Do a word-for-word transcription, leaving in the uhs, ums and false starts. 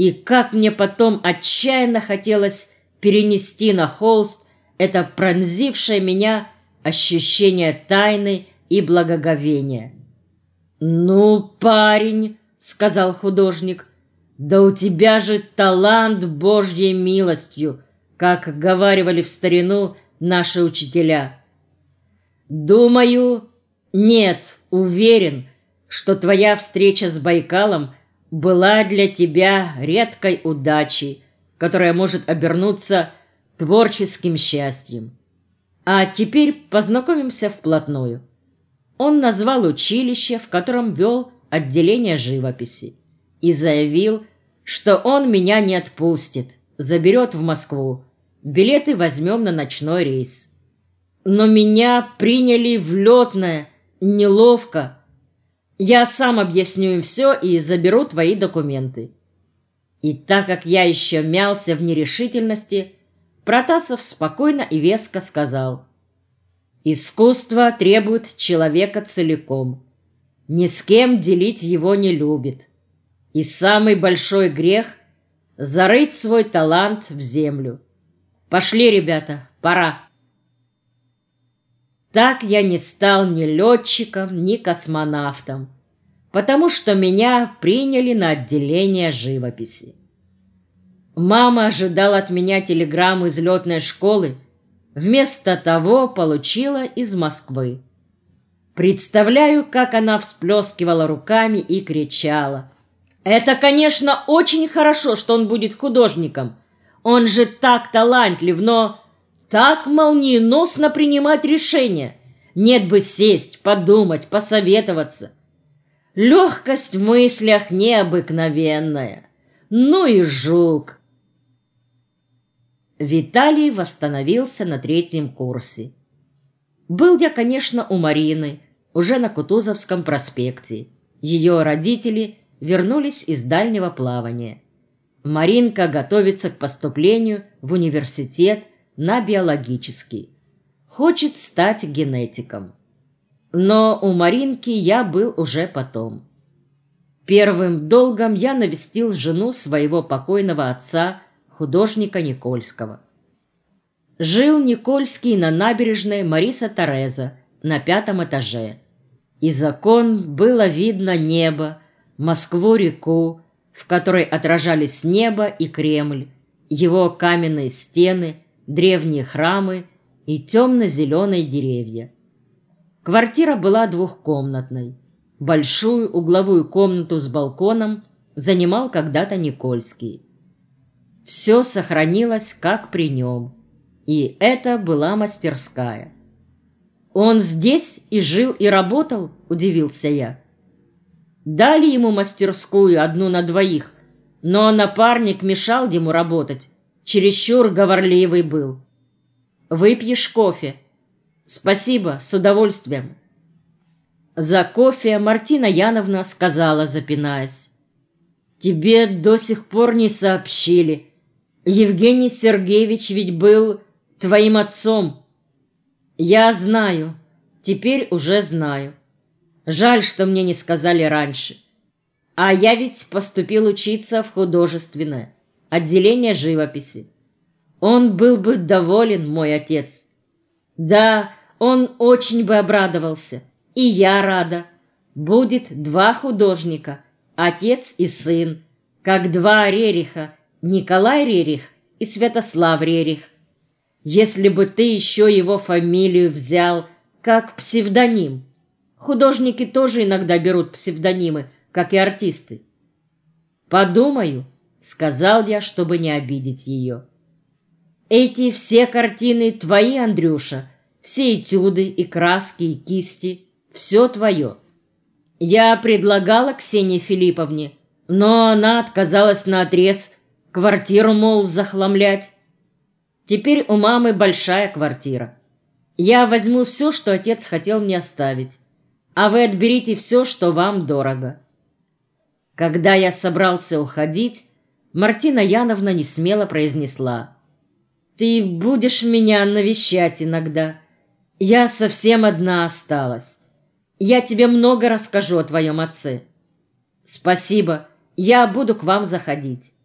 И как мне потом отчаянно хотелось перенести на холст это пронзившее меня ощущение тайны и благоговения. «Ну, парень», — сказал художник, — «да у тебя же талант Божьей милостью, как говаривали в старину наши учителя. Думаю, нет, уверен, что твоя встреча с Байкалом была для тебя редкой удачей, которая может обернуться творческим счастьем. А теперь познакомимся вплотную». Он назвал училище, в котором вел отделение живописи, и заявил, что он меня не отпустит, заберет в Москву, билеты возьмем на ночной рейс. Но меня приняли в летное, неловко. Я сам объясню им все и заберу твои документы. И так как я еще мялся в нерешительности, Протасов спокойно и веско сказал: «Искусство требует человека целиком. Ни с кем делить его не любит. И самый большой грех — зарыть свой талант в землю. Пошли, ребята, пора». Так я не стал ни летчиком, ни космонавтом, потому что меня приняли на отделение живописи. Мама ожидала от меня телеграмму из летной школы, вместо того получила из Москвы. Представляю, как она всплескивала руками и кричала: «Это, конечно, очень хорошо, что он будет художником. Он же так талантлив, но так молниеносно принимать решения. Нет бы сесть, подумать, посоветоваться. Легкость в мыслях необыкновенная. Ну и жук». Виталий восстановился на третьем курсе. Был я, конечно, у Марины, уже на Кутузовском проспекте. Ее родители вернулись из дальнего плавания. Маринка готовится к поступлению в университет на биологический. Хочет стать генетиком. Но у Маринки я был уже потом. Первым долгом я навестил жену своего покойного отца, художника Никольского. Жил Никольский на набережной Мариса Тереза на пятом этаже. Из окон было видно небо, Москву-реку, в которой отражались небо и Кремль, его каменные стены, древние храмы и темно-зеленые деревья. Квартира была двухкомнатной. Большую угловую комнату с балконом занимал когда-то Никольский. Все сохранилось, как при нем, и это была мастерская. «Он здесь и жил, и работал?» – удивился я. Дали ему мастерскую одну на двоих, но напарник мешал ему работать, чересчур говорливый был. «Выпьешь кофе?» «Спасибо, с удовольствием». За кофе Мартина Яновна сказала, запинаясь: «Тебе до сих пор не сообщили. Евгений Сергеевич ведь был твоим отцом». «Я знаю, теперь уже знаю. Жаль, что мне не сказали раньше. А я ведь поступил учиться в художественное отделение живописи. Он был бы доволен, мой отец. Да, он очень бы обрадовался, и я рада. Будет два художника, отец и сын, как два Рериха, Николай Рерих и Святослав Рерих. Если бы ты еще его фамилию взял как псевдоним. Художники тоже иногда берут псевдонимы, как и артисты». «Подумаю», — сказал я, чтобы не обидеть ее. «Эти все картины твои, Андрюша, все этюды и краски, и кисти, все твое. Я предлагала Ксении Филипповне, но она отказалась наотрез, квартиру, мол, захламлять. Теперь у мамы большая квартира. Я возьму все, что отец хотел мне оставить, а вы отберите все, что вам дорого». Когда я собрался уходить, Мартина Яновна несмело произнесла: «Ты будешь меня навещать иногда. Я совсем одна осталась. Я тебе много расскажу о твоем отце». «Спасибо, я буду к вам заходить».